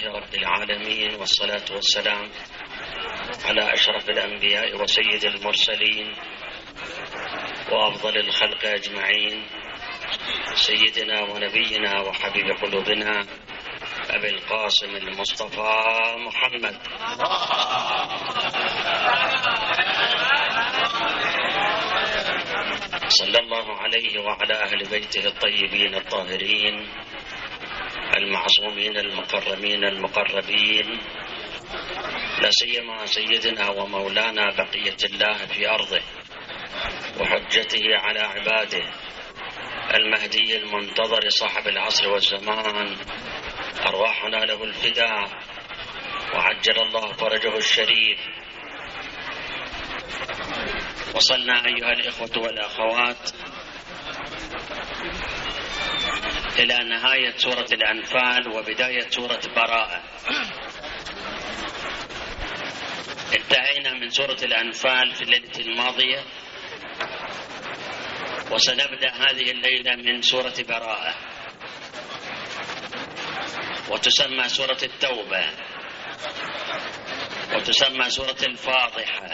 لله رب العالمين، والصلاة والسلام على أشرف الأنبياء وسيد المرسلين وأفضل الخلق أجمعين، سيدنا ونبينا وحبيب قلوبنا أبي القاسم المصطفى محمد صلى الله عليه وعلى أهل بيته الطيبين الطاهرين المعصومين المكرمين المقربين، لا سيما سيدنا ومولانا بقية الله في أرضه وحجته على عباده المهدي المنتظر صاحب العصر والزمان، أرواحنا له الفداء وعجل الله فرجه الشريف. وصلنا أيها الإخوة والأخوات إلى نهاية سورة الأنفال وبداية سورة براءة. انتهينا من سورة الأنفال في الليلة الماضية، وسنبدأ هذه الليلة من سورة براءة، وتسمى سورة التوبة، وتسمى سورة الفاضحة.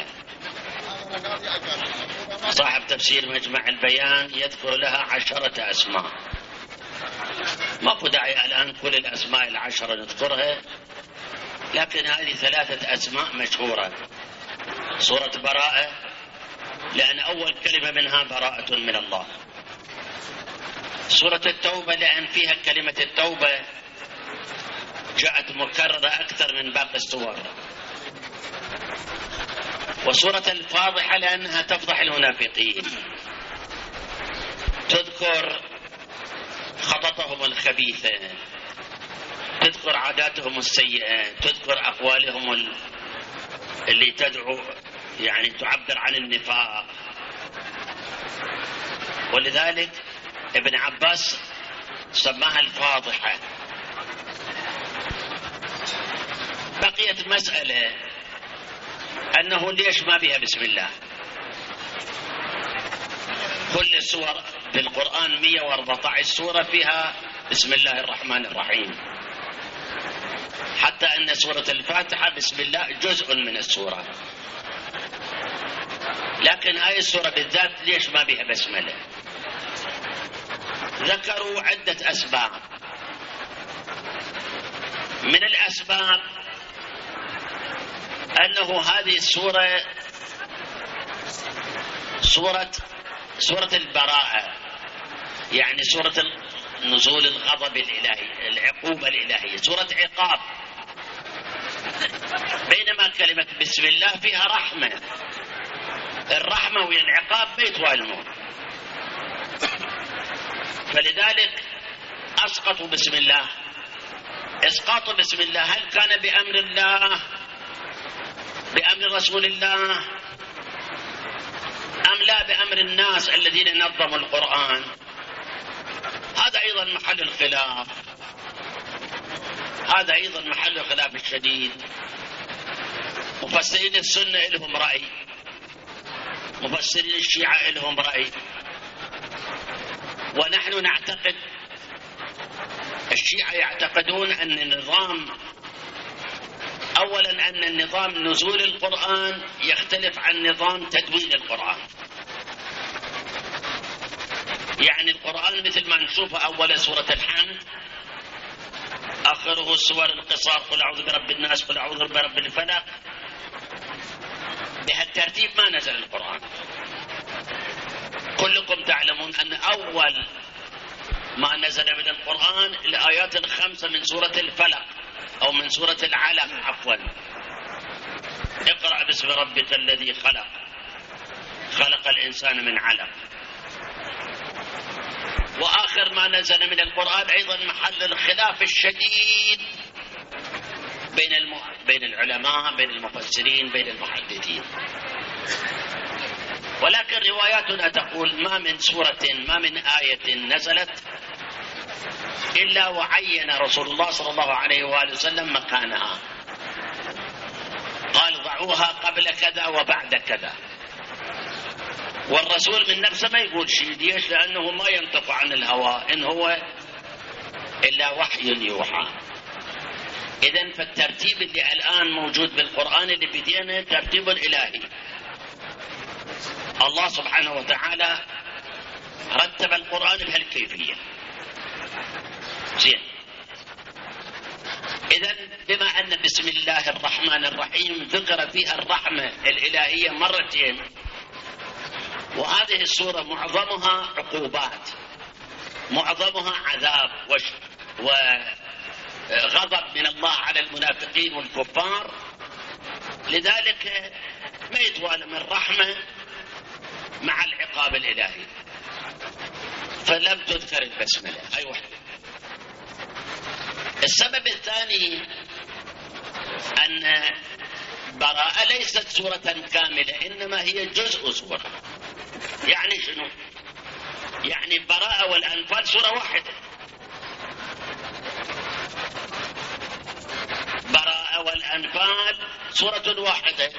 صاحب تفسير مجمع البيان يذكر لها 10 أسماء، ما في داعي الآن كل الأسماء 10 نذكرها، لكن هذه 3 أسماء مشهورة. سورة براءة لأن أول كلمة منها براءة من الله. سورة التوبة لأن فيها كلمة التوبة جاءت مكررة أكثر من باقي السور. وسورة الفاضحة لأنها تفضح المنافقين، تذكر خططهم الخبيثة، تذكر عاداتهم السيئة، تذكر أقوالهم اللي تدعو يعني تعبر عن النفاق. ولذلك ابن عباس سماها الفاضحة. بقيت مسألة أنه ليش ما بها بسم الله؟ كل السور في القرآن 114 سورة فيها بسم الله الرحمن الرحيم، حتى أن سورة الفاتحة بسم الله جزء من السورة، لكن هاي السورة بالذات ليش ما بها بسملة؟ ذكروا عدة أسباب. من الأسباب أنه هذه السورة سورة البراءة، يعني سورة نزول الغضب الإلهي، العقوبة الإلهية، سورة عقاب، بينما كلمة بسم الله فيها رحمة. الرحمة والعقاب ما يتوالمون، فلذلك أسقطوا بسم الله. إسقاط بسم الله هل كان بأمر الله، بأمر رسول الله، أم لا بأمر الناس الذين نظموا القرآن؟ هذا أيضا محل الخلاف، هذا أيضا محل الخلاف الشديد. مفسرين السنة لهم رأي، مفسرين الشيعة لهم رأي، ونحن نعتقد، الشيعة يعتقدون أن النظام، أولا أن النظام نزول القرآن يختلف عن نظام تدوين القرآن. يعني القرآن مثل ما نشوفه أول سورة الحمد، آخره سور القصار، قل أعوذ برب الناس، قل أعوذ برب الفلق، بهالترتيب ما نزل القرآن. كلكم تعلمون أن أول ما نزل من القرآن الآيات 5 من سورة الفلق أو من سورة العلق، عفوا، اقرأ باسم ربك الذي خلق، خلق الإنسان من علق. وآخر ما نزل من القرآن أيضا محل الخلاف الشديد بين العلماء، بين المفسرين، بين المحدثين. ولكن رواياتنا تقول ما من سورة، ما من آية نزلت إلا وعين رسول الله صلى الله عليه وآله وسلم مكانها، قال ضعوها قبل كذا وبعد كذا. والرسول من نفسه ما يقول شيء، ليش؟ لأنه ما ينطق عن الهوى، إن هو إلا وحي يوحى. إذن فالترتيب اللي الآن موجود بالقرآن اللي بدينا ترتيب إلهي. الله سبحانه وتعالى رتب القرآن بهالكيفية. زين. إذن بما أن بسم الله الرحمن الرحيم ذكر فيها الرحمة الإلهية مرتين، وهذه السورة معظمها عقوبات، معظمها عذاب وغضب من الله على المنافقين والكفار، لذلك ما يتوالى من رحمة مع العقاب الإلهي، فلم تذكر البسملة. أي واحد. السبب الثاني أن براءة ليست سورة كاملة، إنما هي جزء سورة. يعني شنو؟ يعني براءة والأنفال سورة واحدة. براءة والأنفال سورة واحدة.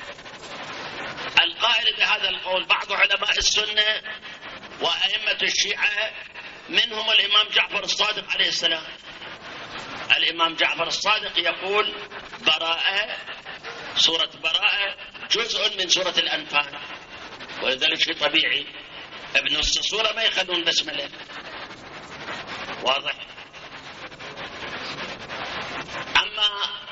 القائل بهذا القول بعض علماء السنة وأئمة الشيعة، منهم الإمام جعفر الصادق عليه السلام. الإمام جعفر الصادق يقول براءة، سورة براءة جزء من سورة الأنفال، ولذلك شيء طبيعي بنص السورة ما يخلون بسملة. واضح؟ أما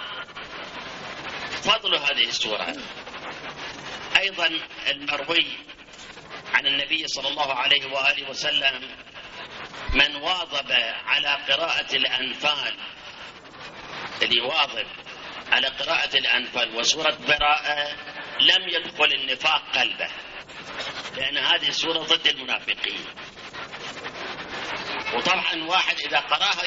فضل هذه السورة أيضا المروي عن النبي صلى الله عليه وآله وسلم: من واظب على قراءة الأنفال، اللي واظب على قراءة الأنفال وسورة براءة لم يدخل النفاق قلبه، لأن هذه السورة ضد المنافقين. وطبعا واحد إذا قراها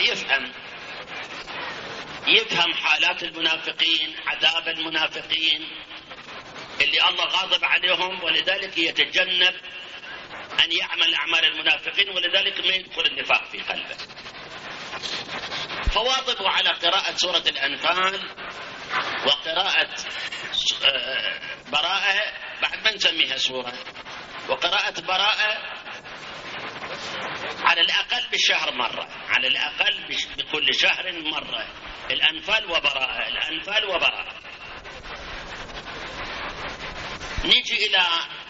يفهم حالات المنافقين، عذاب المنافقين اللي الله غاضب عليهم، ولذلك يتجنب أن يعمل أعمال المنافقين، ولذلك ما يدخل النفاق في قلبه. فواظبوا على قراءة سورة الأنفال وقراءة براءة، بعد ما نسميها سورة، وقراءة براءة على الأقل بالشهر مرة، على الأقل بكل شهر مرة. الأنفال وبراءة، الأنفال وبراءة. نيجي إلى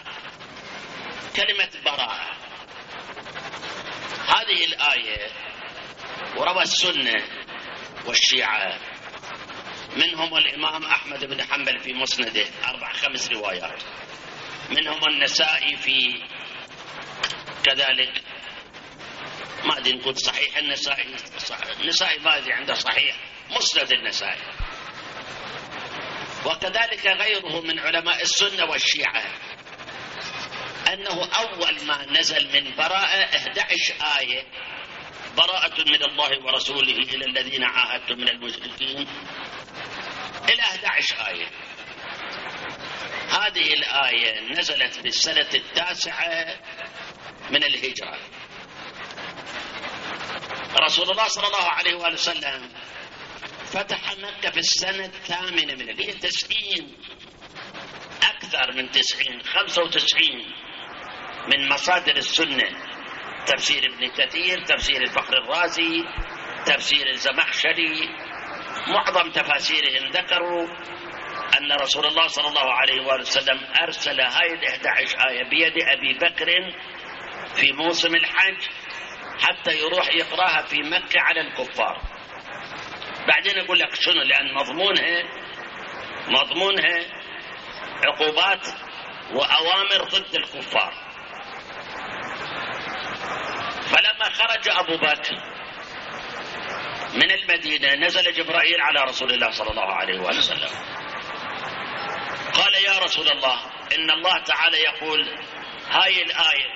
كلمة براءة. هذه الآية وروى السنة والشيعة، منهم الإمام أحمد بن حنبل في مسنده 4-5 روايات، منهم النسائي في كذلك، ما أدري نقول صحيح النسائي ما أدري عنده صحيح مسند النسائي، وكذلك غيره من علماء السنة والشيعة، أنه أول ما نزل من براءة 11 آية: براءة من الله ورسوله إلى الذين عاهدتم من المشركين، إلى 11 آية. هذه الآية نزلت في السنة 9 من الهجرة. رسول الله صلى الله عليه وآله وسلم فتح مكة في السنة 8 من الهجرة، 90 أكثر من 90 95 من مصادر السنة، تفسير ابن كثير، تفسير الفخر الرازي، تفسير الزمخشري، معظم تفاسيرهم ذكروا أن رسول الله صلى الله عليه وآله وسلم أرسل هاي 11 آية بيد أبي بكر في موسم الحج حتى يروح يقراها في مكة على الكفار. بعدين أقول لك شنو، لأن مضمونها عقوبات وأوامر ضد الكفار. فلما خرج أبو بكر من المدينة نزل جبرائيل على رسول الله صلى الله عليه وآله وسلم، قال: يا رسول الله، إن الله تعالى يقول هاي الآية: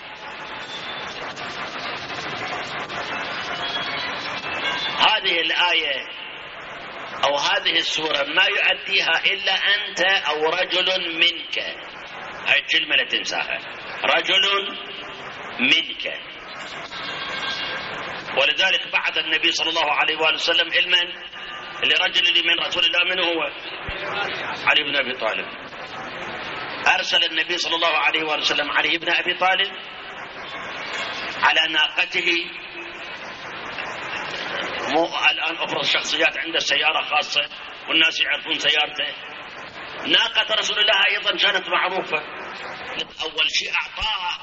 هذه الآية أو هذه السورة ما يؤديها إلا أنت أو رجل منك. هاي الكلمة لا تنساها، رجل منك. ولذلك بعث النبي صلى الله عليه وآله وسلم لرجل اللي من رسول الله، من هو؟ علي بن أبي طالب. أرسل النبي صلى الله عليه وآله وسلم علي بن أبي طالب على ناقته مو الآن أفرض شخصيات عنده سيارة خاصة والناس يعرفون سيارته. ناقة رسول الله أيضا كانت معروفة، أول شيء أعطاها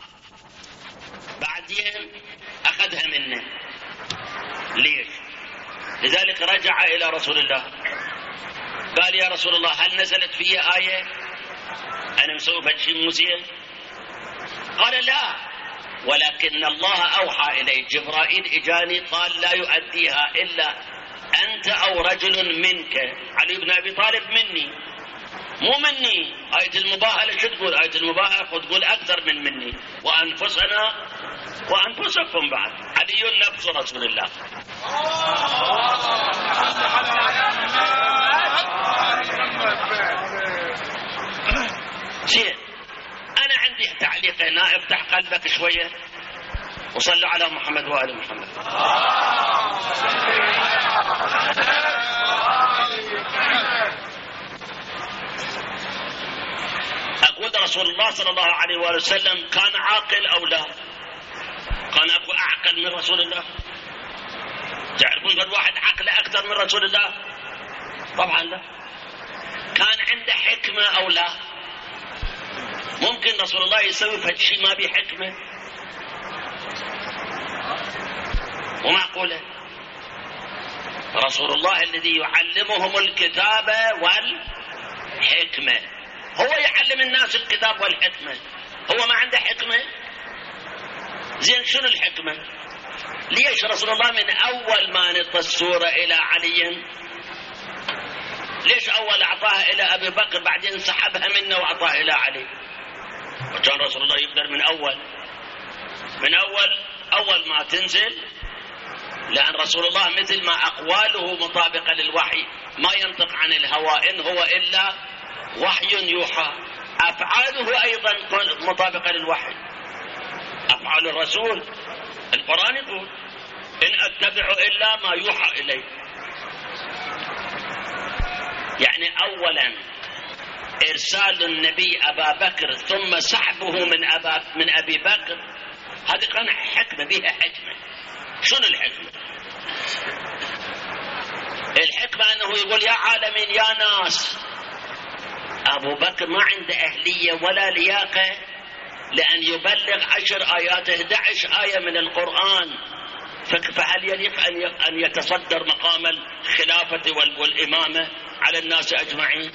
بعدين أخذها منه. ليش؟ لذلك رجع إلى رسول الله قال يا رسول الله هل نزلت في آية أنا مسوي بشيء مو زين؟ قال لا، ولكن الله أوحى إلي، جبرائيل إجاني قال لا يؤديها إلا أنت أو رجل منك. علي بن أبي طالب مني مو مني. آية المباهلة شو تقول؟ آية المباهلة تقول أكثر من مني وأنفسنا وأنفسكم بعد. علي نفس رسول الله. زين، أنا عندي تعليق هنا، افتح قلبك شوية وصلوا على محمد وآل محمد. أقول رسول الله صلى الله عليه وآله وسلم كان عاقل أو لا؟ كان أكو أعقل من رسول الله؟ تعرفون الواحد عقله أكثر من رسول الله؟ طبعا لا. كان عنده حكمة أو لا؟ ممكن رسول الله يسوي فهالشيء ما بيه حكمة؟ ومعقولة. رسول الله الذي يعلمهم الكتابة والحكمة، هو يعلم الناس الكتاب والحكمة، هو ما عنده حكمة؟ زين، شنو الحكمة؟ ليش رسول الله من أول ما نطى السورة إلى علي ليش أول أعطاها إلى أبي بكر بعدين سحبها منه وأعطاها إلى علي؟ وكان رسول الله يقدر من أول ما تنزل، لأن رسول الله مثل ما أقواله مطابقة للوحي، ما ينطق عن الهوى، إن هو إلا وحي يوحى. أفعاله أيضا مطابقة للوحي، أفعال الرسول القرآن يقول إن أتبع إلا ما يوحى إلي. يعني أولا إرسال النبي أبا بكر ثم سحبه من أبي بكر، هذه كان حكمة، بها حكمة. شنو الحكمة؟ الحكمة أنه يقول يا عالمين يا ناس، أبو بكر ما عنده أهلية ولا لياقة لأن يبلغ 10 آيات 11 آية من القرآن، فهل يليق أن يتصدر مقام الخلافة والإمامة على الناس أجمعين؟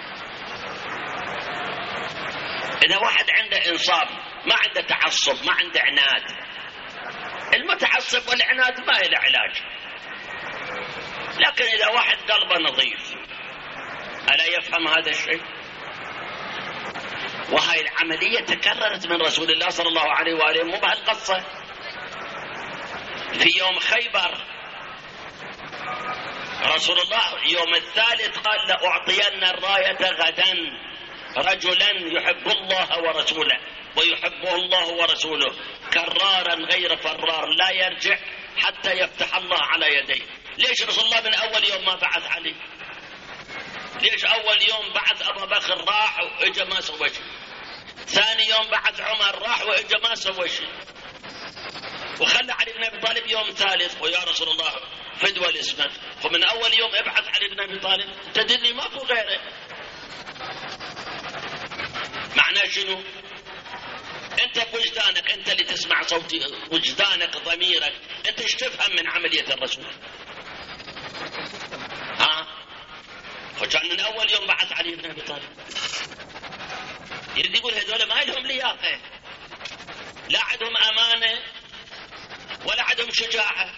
إذا واحد عنده إنصاف، ما عنده تعصب، ما عنده عناد. المتعصب والعناد ما له علاج، لكن إذا واحد قلبه نظيف ألا يفهم هذا الشيء؟ وهاي العملية تكررت من رسول الله صلى الله عليه وآله، مو بهالقصة. في يوم خيبر رسول الله يوم الثالث قال لأعطين الراية غدا رجلا يحب الله ورسوله ويحبه الله ورسوله كرارا غير فرار لا يرجع حتى يفتح الله على يديه. ليش رسول الله من أول يوم ما بعث علي؟ ليش أول يوم بعث أبا بكر راح وإجا ما سوى شيء، ثاني يوم بعث عمر راح وإجا ما سوى شيء، وخلى علي بن أبي طالب يوم ثالث ويا رسول الله فدوى الاسمك، ومن أول يوم ابعث علي بن أبي طالب، تدري ما في غيره. معناه شنو؟ أنت بوجدانك، أنت اللي تسمع صوتي، وجدانك ضميرك، أنت ايش تفهم من عملية الرسول؟ وكان من أول يوم بعث علي بن أبي طالب. يريد يقول هذول ما لهم لياقة، لا عندهم أمانة ولا عندهم شجاعة.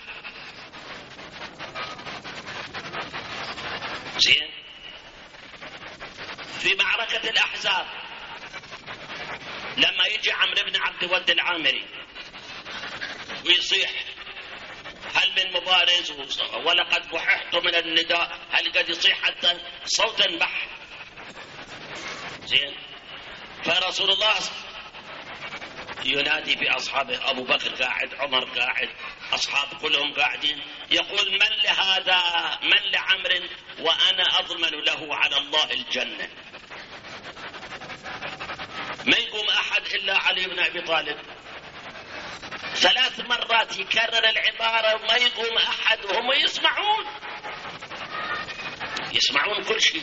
زين، في معركة الأحزاب لما يجي عمرو بن عبد الود العامري ويصيح هل من مبارز ولقد بححت من النداء، هل قد يصيح حتى صوتا بح. زين، فرسول الله ينادي بأصحابه، أبو بكر قاعد، عمر قاعد، أصحاب كلهم قاعدين، يقول من لهذا، من لعمر وأنا أضمن له على الله الجنة. ما يقوم أحد إلا علي بن أبي طالب. 3 مرات يكرر العبارة وما يقوم أحد وهم يسمعون كل شيء.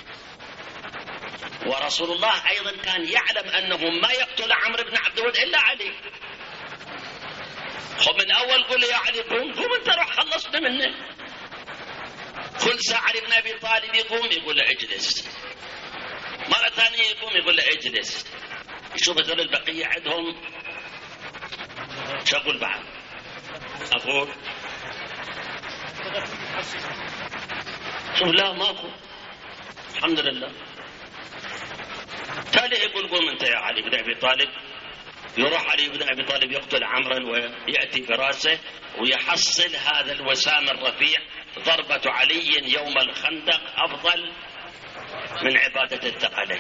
ورسول الله أيضا كان يعلم أنه ما يقتل عمرو بن عبد الود إلا علي. من أول قل يا علي قوم أنت روح خلصنا منه. كل ساعة علي بن أبي طالب يقوم يقول له اجلس، مرة ثانية يقوم يقول له اجلس. يشوف هذول البقية عندهم شغل بعض. أقول شوف لا ماكو الحمد لله. تالي يقول قوم انت يا علي بن ابي طالب. يروح علي بن ابي طالب يقتل عمرا وياتي براسه ويحصل هذا الوسام الرفيع. ضربة علي يوم الخندق افضل من عبادة الثقلين.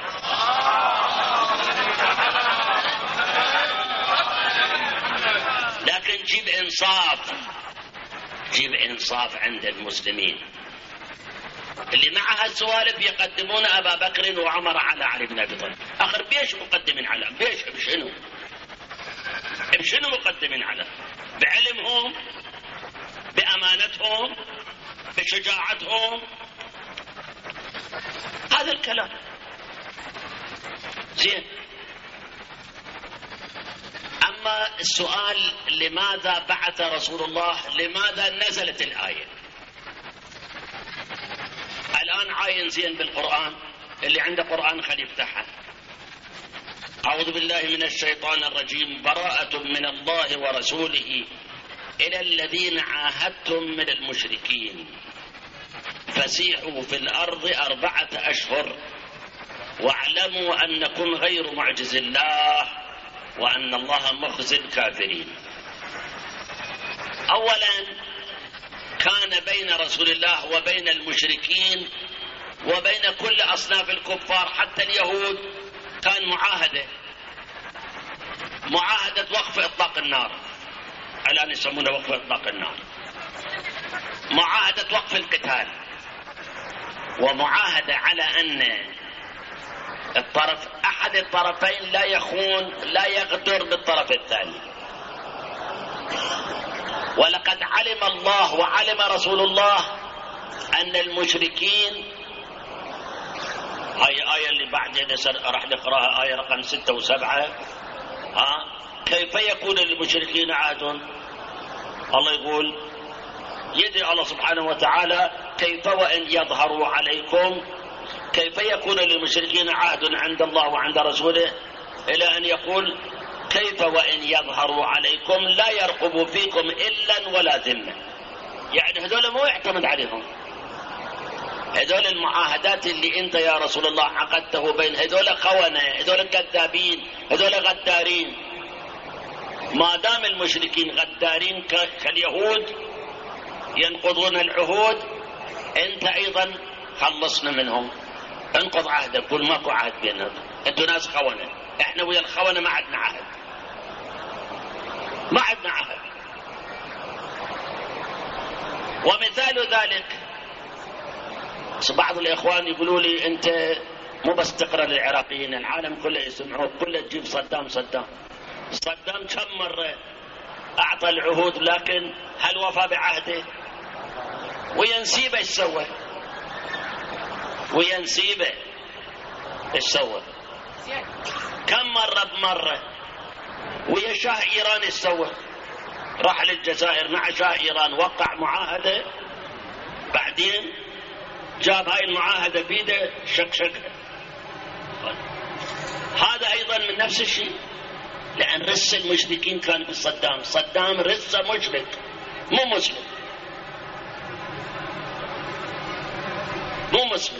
لكن جيب انصاف عند المسلمين. اللي مع هالسوالف يقدمون أبا بكر وعمر على علي بن أبي طالب. آخر بيش مقدمين على بشنو مقدمين على؟ بعلمهم، بأمانتهم، بشجاعتهم. هذا الكلام زين. أما السؤال لماذا بعث رسول الله، لماذا نزلت الآية؟ الآن عاين زين بالقرآن، اللي عنده قرآن خليه يفتحها. أعوذ بالله من الشيطان الرجيم. براءة من الله ورسوله إلى الذين عاهدتم من المشركين فسيحوا في الأرض 4 أشهر واعلموا أنكم غير معجز الله وأن الله مخزي الكافرين. أولا كان بين رسول الله وبين المشركين وبين كل أصناف الكفار حتى اليهود كان معاهدة وقف إطلاق النار. الآن يسمونه وقف إطلاق النار. معاهدة وقف القتال، ومعاهدة على أن أحد الطرفين لا يخون لا يغدر بالطرف الثاني. ولقد علم الله وعلم رسول الله أن المشركين، هاي آية اللي بعد راح نقراها، آية رقم 6 و7. كيف يكون للمشركين عهد؟ الله يقول، يدعي الله سبحانه وتعالى كيف وإن يظهروا عليكم، كيف يكون للمشركين عهد عند الله وعند رسوله، إلى أن يقول كيف وإن يظهروا عليكم لا يرقبوا فيكم إلا ولا ذمة. يعني هذول مو يعتمد عليهم. هذول المعاهدات اللي انت يا رسول الله عقدته بين هذول خونة، هذول كذابين، هذول غدارين. ما دام المشركين غدارين كاليهود ينقضون العهود، انت ايضا خلصنا منهم. انقض عهدك، قول ماكو عهد بيننا، انتوا ناس خونة، احنا ويا الخونة ما عندنا عهد. ومثال ذلك بعض الإخوان يقولوا لي أنت مو بس تقرأ للعراقيين، العالم كله يسمعوك، كله تجيب صدام. صدام كم مرة أعطى العهود لكن هل وفى بعهده؟ وينسيبه ايش سوى؟ كم مرة بمرة. ويا شاه إيران ايش سوى؟ راح للجزائر مع شاه إيران، وقع معاهدة، بعدين جاب هاي المعاهدة بيده شكشكها. هذا أيضا من نفس الشيء، لأن رس المشركين كان بصدام. صدام رس مشرك مو مسلم.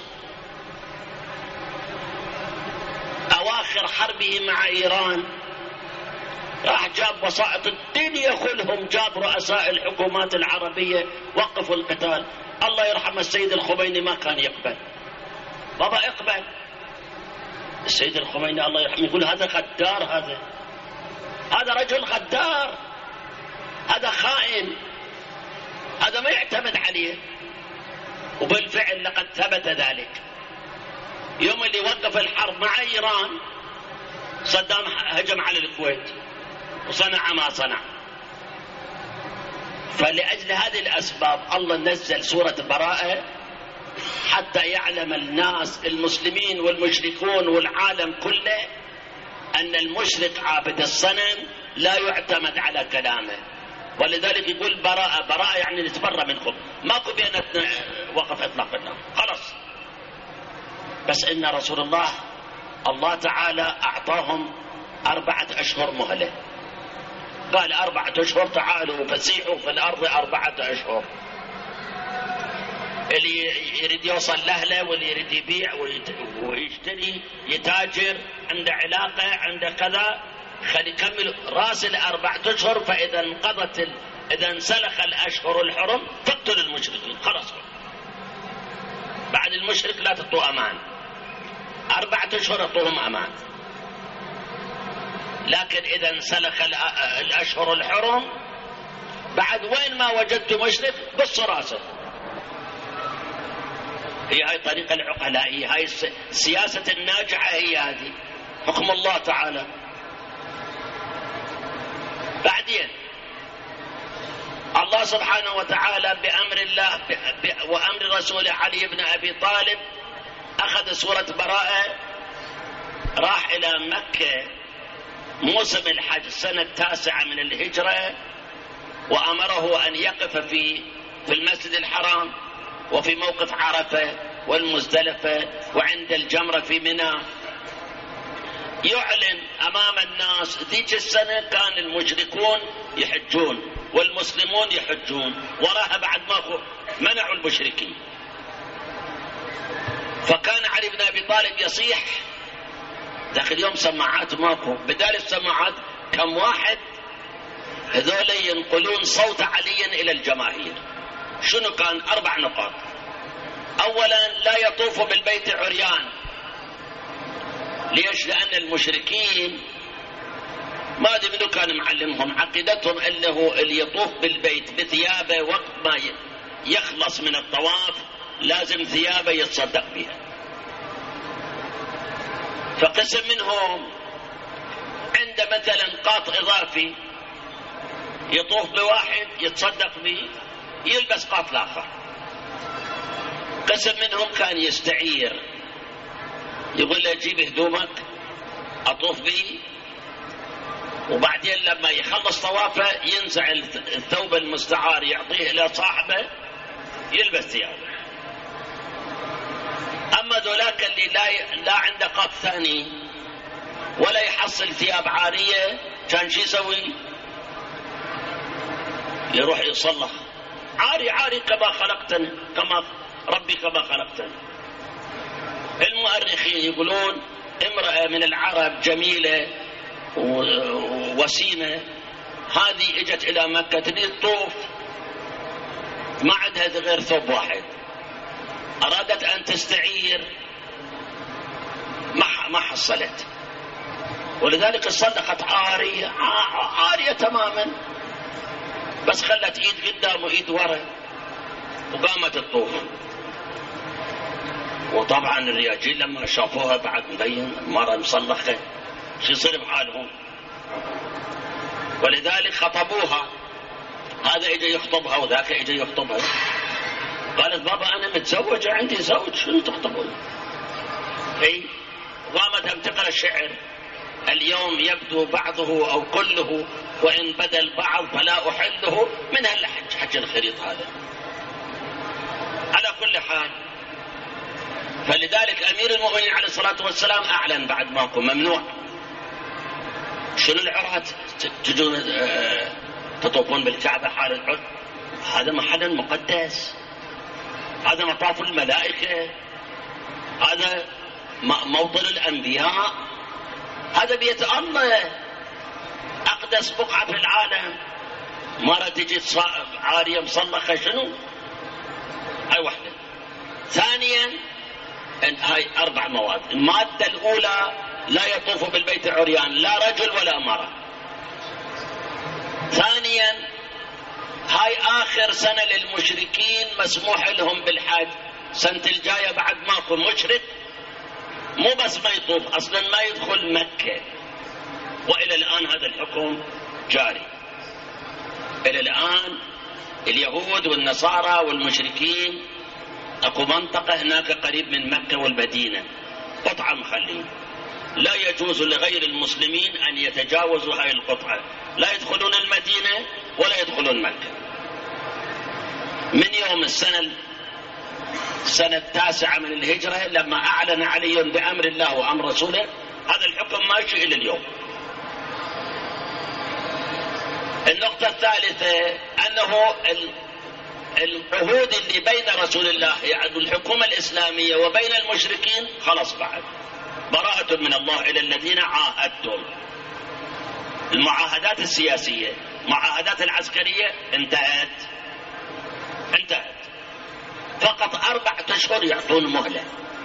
أواخر حربه مع إيران راح جاب وسائط الدنيا كلهم، جاب رؤساء الحكومات العربية وقفوا القتال. الله يرحمه السيد الخميني ما كان يقبل. بابا اقبل. السيد الخميني الله يرحمه يقول هذا غدار، هذا رجل غدار، هذا خائن، هذا ما يعتمد عليه. وبالفعل لقد ثبت ذلك. يوم اللي وقف الحرب مع إيران، صدام هجم على الكويت وصنع ما صنع. فلأجل هذه الأسباب الله نزل سورة براءة حتى يعلم الناس المسلمين والمشركون والعالم كله أن المشرك عابد الصنم لا يعتمد على كلامه. ولذلك يقول براءة، براءة يعني نتبرأ منكم، ماكو بيناتنا وقف إطلاق النار خلاص. بس إن رسول الله تعالى أعطاهم 4 أشهر مهلة، قال 4 أشهر تعالوا فسيحوا في الأرض 4 أشهر. اللي يريد يوصل لهله واللي يريد يبيع ويشتري يتاجر، عنده علاقة عنده كذا، خلي يكمل راس 4 أشهر. فإذا انقضت إذا انسلخ الأشهر الحرم فاقتلوا المشركين خلاص. بعد المشرك لا تعطوا أمان، 4 أشهر اعطوهم أمان. لكن إذا انسلخ الأشهر الحرم بعد وين ما وجدت مشرك قص راسه. هاي طريقة العقلاء، هاي السياسة الناجحة، هي هذه حكم الله تعالى. بعدين الله سبحانه وتعالى بأمر الله وأمر رسوله علي بن أبي طالب أخذ سورة براءة، راح إلى مكة موسم الحج السنة 9 من الهجرة، وأمره أن يقف في المسجد الحرام وفي موقف عرفة والمزدلفة وعند الجمرة في منى، يعلن أمام الناس ذيك السنة كان المشركون يحجون والمسلمون يحجون، وراها بعد ما منعوا المشركين. فكان علي بن أبي طالب يصيح ذاك اليوم، سماعات ماكو، بدال السماعات كم واحد هذول ينقلون صوت علي إلى الجماهير. شنو كان؟ 4 نقاط. أولا لا يطوف بالبيت عريان. ليش؟ لأن المشركين ما أدري منو كان معلمهم، عقيدتهم أنه اللي يطوف بالبيت بثيابه وقت ما يخلص من الطواف لازم ثيابه يتصدق بها. فقسم منهم عنده مثلا قاط إضافي يطوف بواحد يتصدق به يلبس قاط الآخر. قسم منهم كان يستعير، يقول له جيب هدومك أطوف به، وبعدين لما يخلص طوافه ينزع الثوب المستعار يعطيه إلى صاحبه يلبس ثيابه. أما ذولاك اللي لا عنده قاط ثاني ولا يحصل ثياب عارية كان شو يسوي؟ يروح يصلح عاري كما خلقتني، كما ربي كما خلقتني. المؤرخين يقولون امرأة من العرب جميلة ووسيمة، هذه اجت الى مكة تريد تطوف، ما عندها غير ثوب واحد، ارادت ان تستعير ما حصلت، ولذلك صدقت عارية تماما، بس خلت ايد قدام وايد ورا وقامت تطوف. وطبعا الرياجيل لما شافوها بعد مبين مرة مصلخة شو يصير بحالهم، ولذلك خطبوها، هذا اجى يخطبها وذاك اجى يخطبها. قالت بابا انا متزوجة عندي زوج، شنو تخطبون؟ اي قامت تقرا الشعر، اليوم يبدو بعضه او كله وان بدا البعض فلا احله، من هالحج حج الخريط هذا. على كل حال، فلذلك امير المؤمنين عليه الصلاه والسلام اعلن بعد ماكو ممنوع. شنو العراة تجون تطوفون بالكعبه حال الحج؟ هذا محل مقدس، هذا مطاف الملائكه، هذا موطن الانبياء، هذا بيت الله، اقدس بقعه في العالم. مرة تجي عاريه مصلخه، شنو؟ هاي واحده. ثانيا هاي 4 مواد. المادة الأولى لا يطوف بالبيت عريان لا رجل ولا امرأة. ثانيا هاي آخر سنة للمشركين مسموح لهم بالحج، سنة الجاية بعد ماكو مشرك مو بس ما يطوف، أصلا ما يدخل مكة، وإلى الآن هذا الحكم جاري إلى الآن. اليهود والنصارى والمشركين أكو منطقة هناك قريب من مكة والمدينة قطعة مخلين، لا يجوز لغير المسلمين أن يتجاوزوا هذه القطعة، لا يدخلون المدينة ولا يدخلون مكة. من يوم السنة 9 من الهجرة لما أعلن علي بأمر الله وأمر رسوله، هذا الحكم ماشي إلى اليوم. النقطة الثالثة أنه العهود اللي بين رسول الله يعني الحكومة الإسلامية وبين المشركين خلاص بعد براءة من الله إلى الذين عاهدتم. المعاهدات السياسية، المعاهدات العسكرية انتهت. فقط 4 أشهر يعطون مهلة.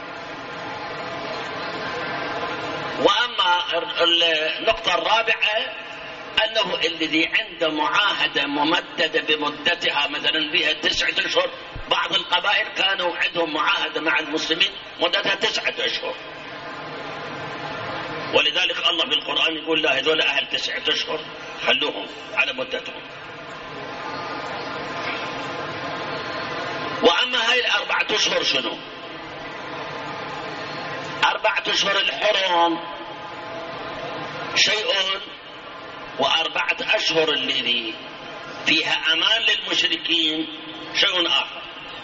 وأما النقطة الرابعة أنه الذي عنده معاهدة ممددة بمدتها مثلا بها 9 أشهر، بعض القبائل كانوا عندهم معاهدة مع المسلمين مدتها 9 أشهر، ولذلك الله بالقرآن يقول لا هذول أهل 9 أشهر خلوهم على مدتهم. وأما هاي 4 أشهر شنو؟ 4 أشهر الحرم شيء، و4 أشهر الذي فيها أمان للمشركين شيء آخر.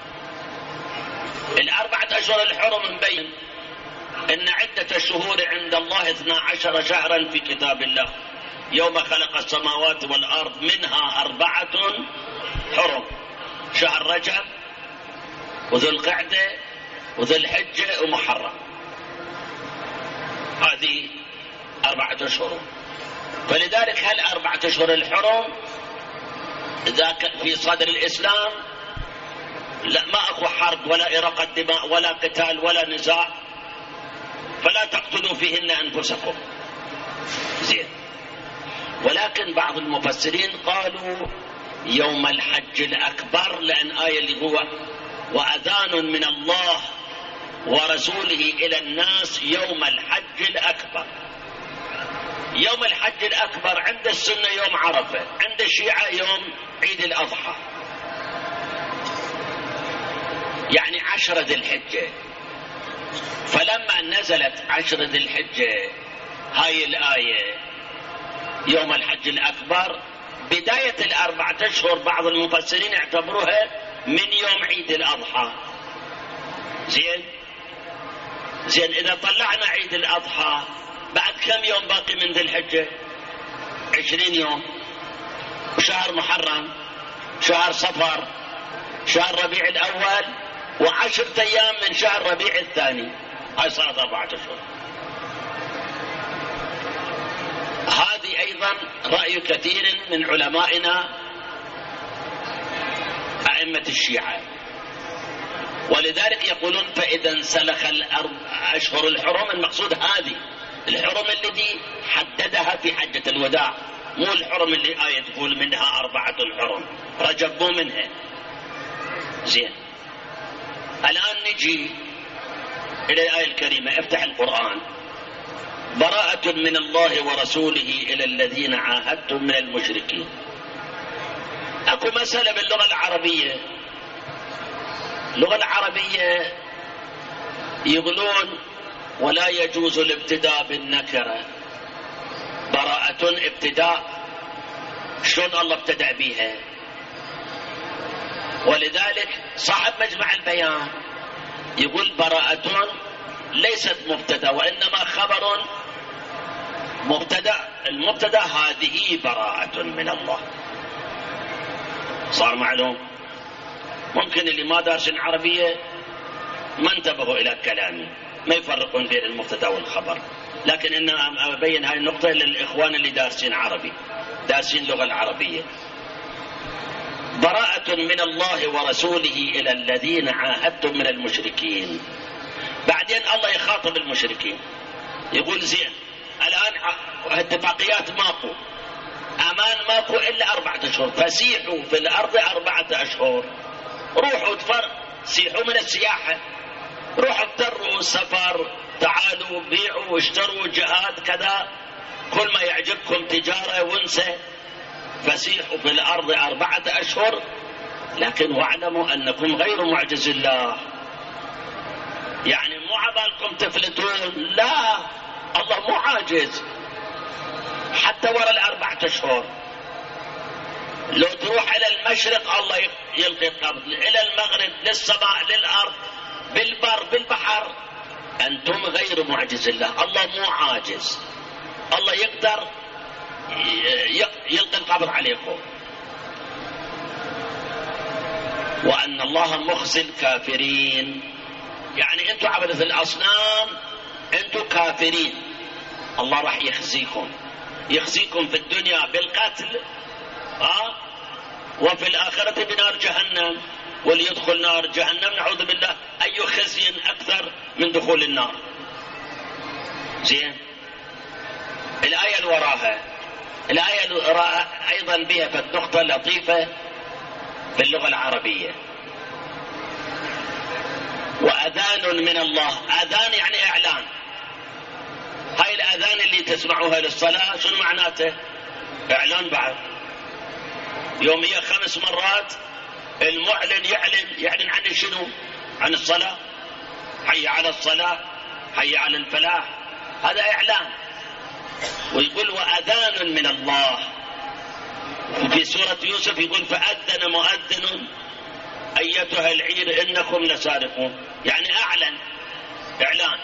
4 أشهر الحرم مبين إن عدة الشهور عند الله 12 شهرا في كتاب الله يوم خلق السماوات والأرض منها 4 حرم، شهر رجب وذو القعدة وذو الحجة ومحرم، هذه 4 أشهر. فلذلك 4 أشهر الحرم إذا في صدر الإسلام لا ما أكو حرب ولا إراقة دماء ولا قتال ولا نزاع، فلا تقتلوا فيهن أنفسكم. زين. ولكن بعض المفسرين قالوا يوم الحج الأكبر، لأن آية اللي هو وأذان من الله ورسوله إلى الناس يوم الحج الأكبر. يوم الحج الأكبر عند السنة يوم عرفة، عند الشيعة يوم عيد الأضحى، يعني 10 ذي الحجة. فلما نزلت 10 ذي الحجة هاي الآية يوم الحج الأكبر، بداية 4 أشهر بعض المفسرين اعتبروها من يوم عيد الأضحى. زين إذا طلعنا عيد الأضحى بعد كم يوم باقي من ذي الحجة؟ 20 يوم، وشهر محرم، شهر صفر، شهر ربيع الأول، و10 أيام من شهر ربيع الثاني، هاي صارت 4 أشهر. هذه أيضا رأي كثير من علمائنا أئمة الشيعة، ولذلك يقولون فإذا انسلخ أشهر الحرم، المقصود هذه الحرم الذي حددها في حجة الوداع، مو الحرم اللي آية تقول منها 4 حرم، رجب مو منها. زين. الآن نجي إلى الآية الكريمة، افتح القرآن. براءة من الله ورسوله إلى الذين عاهدتم من المشركين. أكو مسألة باللغة العربية، اللغة العربية يقولون ولا يجوز الابتداء بالنكرة. براءة ابتداء، شلون الله ابتدأ بها؟ ولذلك صاحب مجمع البيان يقول براءة ليست مبتدأ وإنما خبر مبتدأ. المبتدأ هذه براءة من الله. صار معلوم؟ ممكن اللي ما دارسين عربية ما انتبهوا إلى كلامي، ما يفرقون بين المبتدأ والخبر، لكن إنما أبين هاي النقطة للإخوان اللي دارسين عربي، دارسين اللغة العربية. براءة من الله ورسوله إلى الذين عاهدتم من المشركين. بعدين الله يخاطب المشركين يقول زين الآن اتفاقيات ماكو، أمان ماكو إلا 4 أشهر، فسيحوا في الأرض 4 أشهر، روحوا سيحوا من السياحة، روحوا اضطروا السفر، تعالوا بيعوا واشتروا جهاد كذا، كل ما يعجبكم تجارة ونسى، فسيحوا في الأرض 4 أشهر، لكن واعلموا أنكم غير معجز الله. يعني مو عبالكم تفلتون، لا، الله مو عاجز حتى وراء 4 أشهر. لو تروح إلى المشرق الله يلقي القبض، إلى المغرب، للسماء، للأرض، بالبر، بالبحر، أنتم غير معجز الله. الله مو عاجز، الله يقدر يلقي القبض عليكم. وأن الله مخزي الكافرين، يعني أنتم عبدة الأصنام، أنتم كافرين، الله راح يخزيكم في الدنيا بالقتل، وفي الآخرة بنار جهنم. وليدخل نار جهنم نعوذ بالله، أي خزي أكثر من دخول النار. زين، الآية اللي وراها، الآية اللي وراها أيضا بها فالنقطة لطيفة في اللغة العربية. وأذان من الله، أذان يعني إعلان. هاي الأذان اللي تسمعوها للصلاة شنو معناته؟ إعلان بعد. يوميا 5 مرات المعلن يعلن عن شنو؟ عن الصلاة. حي على الصلاة، حي على الفلاح، هذا إعلان. ويقول وأذان من الله. وفي سورة يوسف يقول فأذن مؤذن أيتها العير إنكم لسارقون، يعني إعلان.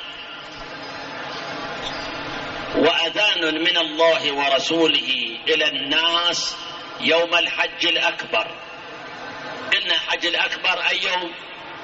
وأذان من الله ورسوله إلى الناس يوم الحج الأكبر. إن الحج الأكبر أي يوم؟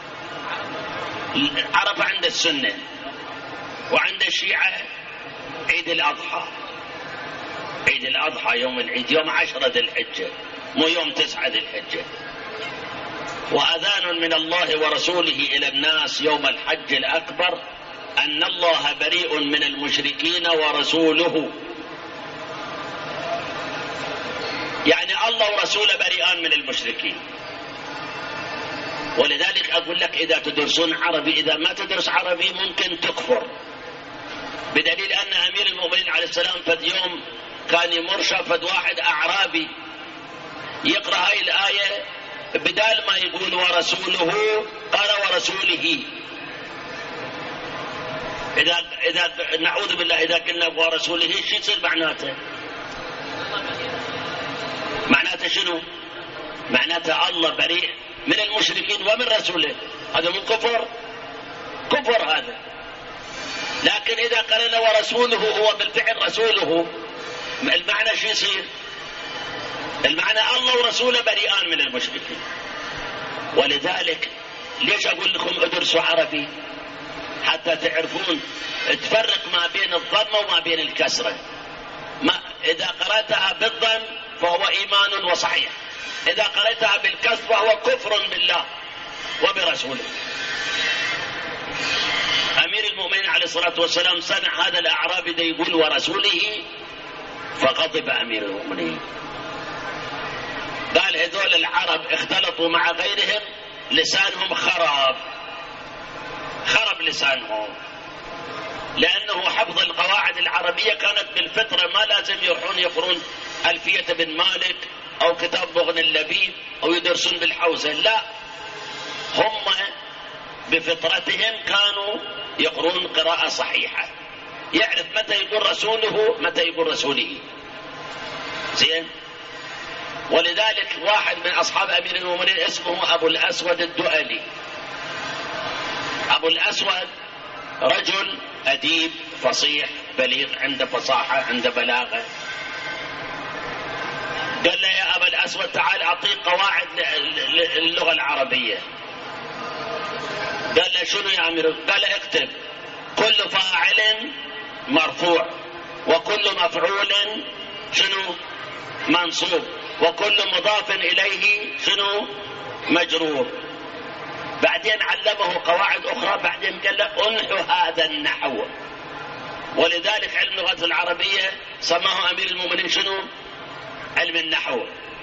عرفة عند السنة، وعند الشيعة عيد الأضحى. عيد الأضحى يوم العيد يوم 10 ذي الحجة، مو يوم 9 ذي الحجة. وأذان من الله ورسوله إلى الناس يوم الحج الأكبر أن الله بريء من المشركين ورسوله. يعني الله ورسوله بريئان من المشركين. ولذلك أقول لك إذا تدرسون عربي، إذا ما تدرس عربي ممكن تكفر، بدليل أن أمير المؤمنين عليه السلام فد يوم كان يمر فد واحد أعرابي يقرأ هاي الآية، بدال ما يقول ورسوله قال ورسوله. إذا نعوذ بالله إذا قلنا ورسوله شو يصير معناته؟ معناته شنو؟ معناته الله بريء من المشركين ومن رسوله. هذا من كفر هذا. لكن إذا قرنا ورسوله هو بالفعل رسوله، المعنى شو يصير؟ المعنى الله ورسوله بريئان من المشركين. ولذلك ليش أقول لكم ادرسوا عربي؟ حتى تعرفون تفرق ما بين الضمة وما بين الكسرة. إذا قرأتها بالضم فهو إيمان وصحيح، إذا قرأتها بالكسر فهو كفر بالله وبرسوله. أمير المؤمنين عليه الصلاة والسلام سمع هذا الأعرابي ده يقول ورسوله فغضب أمير المؤمنين، قال هذول العرب اختلطوا مع غيرهم لسانهم خرب لسانهم، لأنه حفظ القواعد العربية كانت بالفطرة، ما لازم يروحون يقرون ألفية بن مالك أو كتاب مغني اللبيب أو يدرسون بالحوزة، لا، هم بفطرتهم كانوا يقرون قراءة صحيحة، يعرف متى يقول رسوله متى يقول رسوله. زين. ولذلك واحد من أصحاب أمير المؤمنين اسمه أبو الأسود الدؤلي. أبو الأسود رجل أديب فصيح بليغ، عنده فصاحة، عنده بلاغة. قال له يا أبا الأسود تعال أعطيك قواعد اللغة العربية. قال له شنو يا أمير؟ قال له اكتب كل فاعل مرفوع وكل مفعول شنو منصوب وكل مضاف إليه شنو مجرور. بعدين علمه قواعد أخرى، بعدين قال له أنحو هذا النحو. ولذلك علم اللغة العربية سماه أمير المؤمنين شنو؟ علم النحو.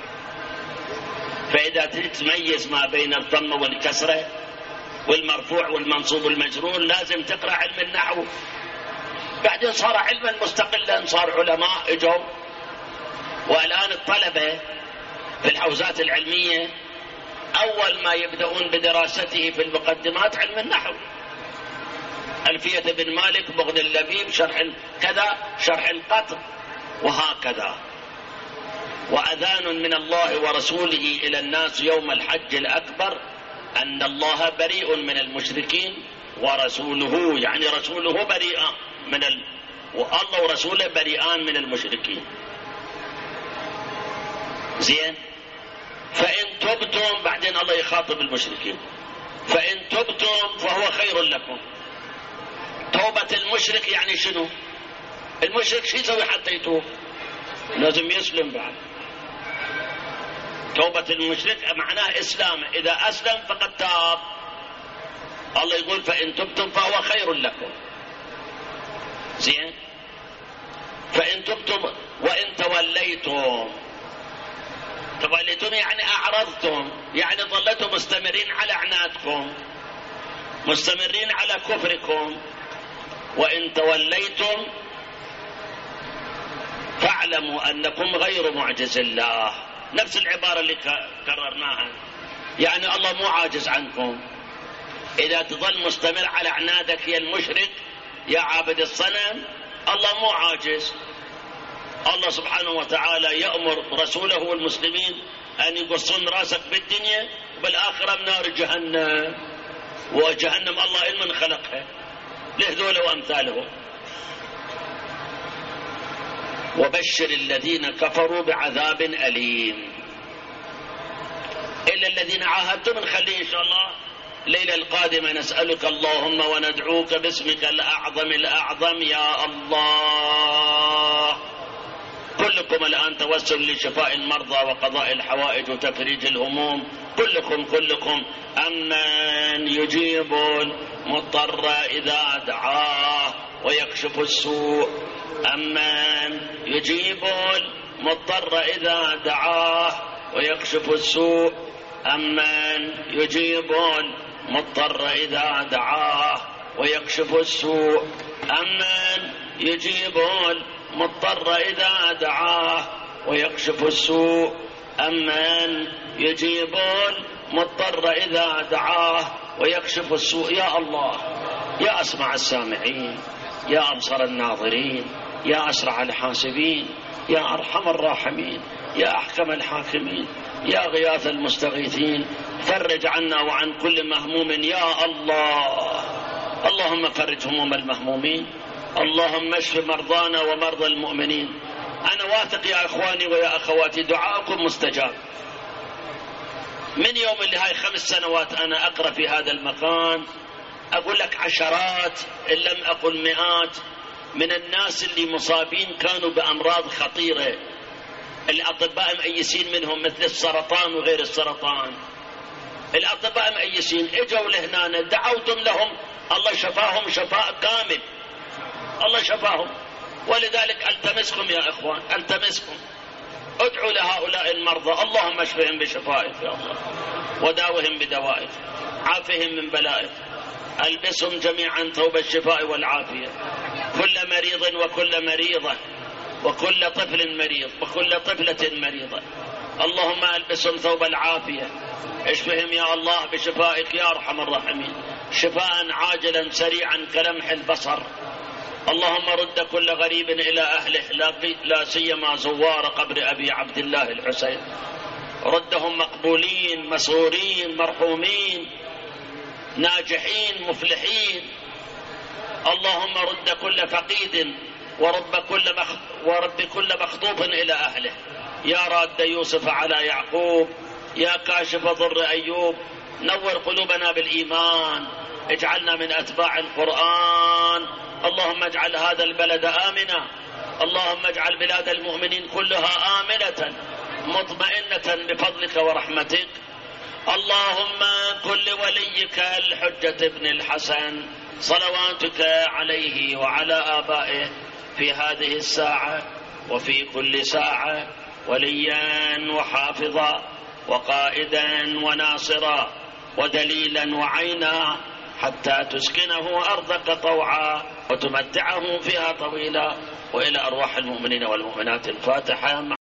فإذا تريد تميز ما بين الضمة والكسرة والمرفوع والمنصوب والمجرور لازم تقرأ علم النحو. بعدين صار علما مستقلا، صار علماء اجوا والآن الطلبة في الحوزات العلمية أول ما يبدأون بدراسته في المقدمات علم النحو، ألفية بن مالك، بغض اللبيب، شرح كذا، شرح القطر، وهكذا. وأذان من الله ورسوله إلى الناس يوم الحج الأكبر أن الله بريء من المشركين ورسوله، يعني رسوله بريئا والله ورسوله بريئان من المشركين. زين، فإن تبتم، بعدين الله يخاطب المشركين، فإن تبتم فهو خير لكم. توبة المشرك يعني شنو؟ المشرك شو يسوي حتى يتوب؟ لازم يسلم بعد. توبة المشرك معناه إسلامه، إذا أسلم فقد تاب. الله يقول فإن تبتم فهو خير لكم. زين، فإن تبتم وإن توليتم، توليتم يعني أعرضتم، يعني ظلتم مستمرين على عنادكم، مستمرين على كفركم. وإن توليتم فاعلموا أنكم غير معجز الله، نفس العبارة اللي كررناها، يعني الله مو عاجز عنكم. إذا تظل مستمر على عنادك يا المشرك يا عابد الصنم، الله مو عاجز. الله سبحانه وتعالى يأمر رسوله والمسلمين أن يقصون راسك بالدنيا وبالآخرة من نار جهنم، وجهنم الله إلمن خلقها لهذول وأمثالهم. وبشر الذين كفروا بعذاب أليم. إلا الذين عاهدتم نخليه إن شاء الله الليلة القادمة. نسألك اللهم وندعوك باسمك الأعظم الأعظم يا الله. كلكم الآن توسل لشفاء المرضى وقضاء الحوائج وتفريج الهموم، كلكم أمن يجيب المضطر إذا دعاه ويكشف السوء، أمن يجيب المضطر إذا دعاه ويكشف السوء، أمن يجيب المضطر إذا دعاه ويكشف السوء، أمن يجيب المضطر إذا دعاه ويكشف السوء، أمن يجيب المضطر إذا دعاه ويكشف السوء. يا الله، يا أسمع السامعين، يا أبصر الناظرين، يا أسرع الحاسبين، يا أرحم الراحمين، يا أحكم الحاكمين، يا غياث المستغيثين، فرج عنا وعن كل مهموم يا الله. اللهم فرج هموم المهمومين، اللهم اشف مرضانا ومرضى المؤمنين. أنا واثق يا إخواني ويا أخواتي دعاءكم مستجاب. من يوم اللي هاي 5 سنوات أنا أقرأ في هذا المكان، أقول لك عشرات إن لم أقل مئات من الناس اللي مصابين كانوا بأمراض خطيرة، الأطباء مأيسين منهم مثل السرطان وغير السرطان. الأطباء مأيسين، اجوا لهنا دعوتم لهم، الله شفاهم شفاء كامل، الله شفاهم. ولذلك ألتمسكم يا إخوان، ألتمسكم، ادعوا لهؤلاء المرضى، اللهم اشفهم بشفائك يا الله، وداوهم بدوائك، عافهم من بلائك، ألبسهم جميعا ثوب الشفاء والعافية، كل مريض وكل مريضة وكل طفل مريض وكل طفلة مريضة، اللهم ألبسهم ثوب العافية، اشفهم يا الله بشفائك يا أرحم الراحمين، شفاء عاجلا سريعا كلمح البصر. اللهم رد كل غريب إلى أهله، لا سيما زوار قبر أبي عبد الله الحسين، ردهم مقبولين مسرورين مرحومين ناجحين مفلحين. اللهم رد كل فقيد ورب كل مخطوف إلى أهله، يا راد يوسف على يعقوب، يا كاشف ضر أيوب، نور قلوبنا بالإيمان، اجعلنا من أتباع القرآن. اللهم اجعل هذا البلد آمنا، اللهم اجعل بلاد المؤمنين كلها آمنة مطمئنة بفضلك ورحمتك. اللهم كن لوليك الحجة ابن الحسن صلواتك عليه وعلى آبائه في هذه الساعة وفي كل ساعة وليا وحافظا وقائدا وناصرا ودليلا وعينا، حتى تسكنه أرضك طوعا وتمتعه فيها طويلا. وإلى أرواح المؤمنين والمؤمنات الفاتحة.